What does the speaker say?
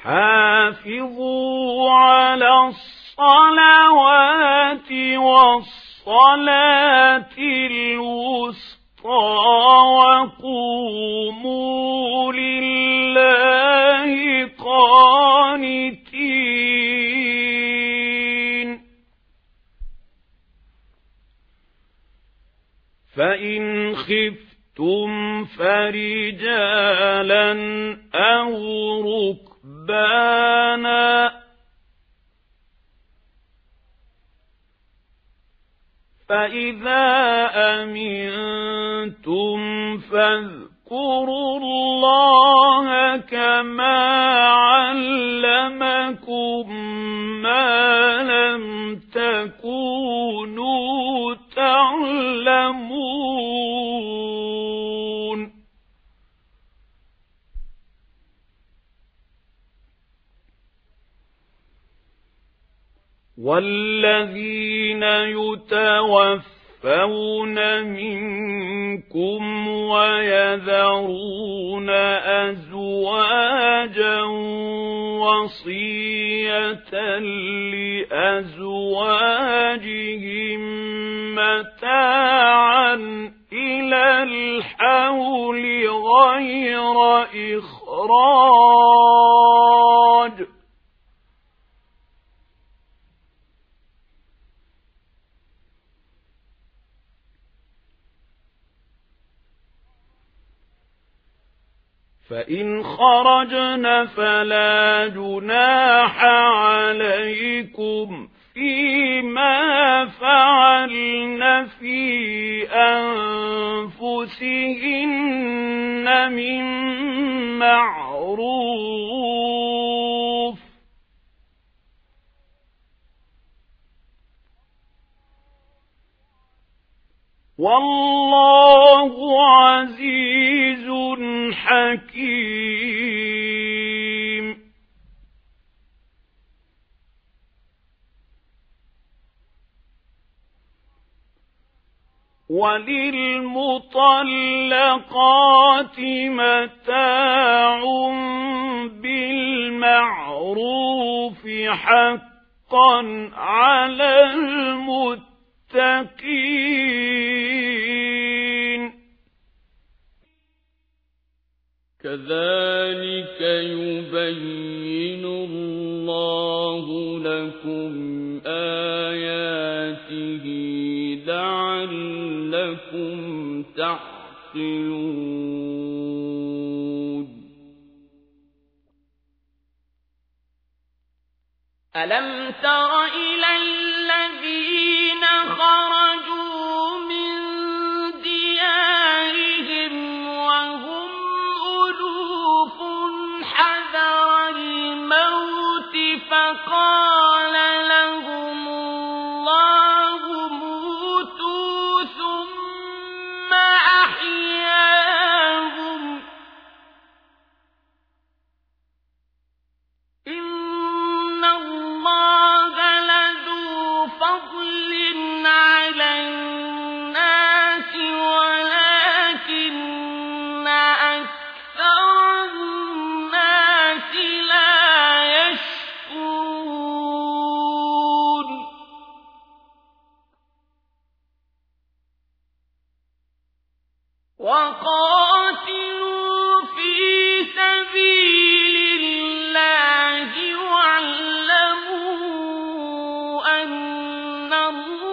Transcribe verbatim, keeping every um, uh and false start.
حافظوا على الصلوات والصلاة الوسطى وقوموا لله قانتين فإن خفتم فرجالا أو ركبانا فإذا أمنتم فاذكروا الله كما علمكم ما لم تكونوا تعلمون والذين يتوفون منكم ويذرون أزواجا وصية لأزواجهم متاعا إلى الحول غير إخراج فإن خرجن فلا جناح عليكم فيما فعلن في أنفسهن من معروف والله عزيز حكيم وللمطلقات متاع بالمعروف حقا على المتقين كذلك يبين الله لكم آياته لعلكم تعقلون ألم تر إلى الذين خرجوا من ديارهم وهم ألوف حذر الموت فقال لهم الله موتوا ثم أحياهم إن الله لذو فضل على الناس ولكن أكثر الناس لا يشكرون وقاتلوا في سبيل الله واعلموا أن الله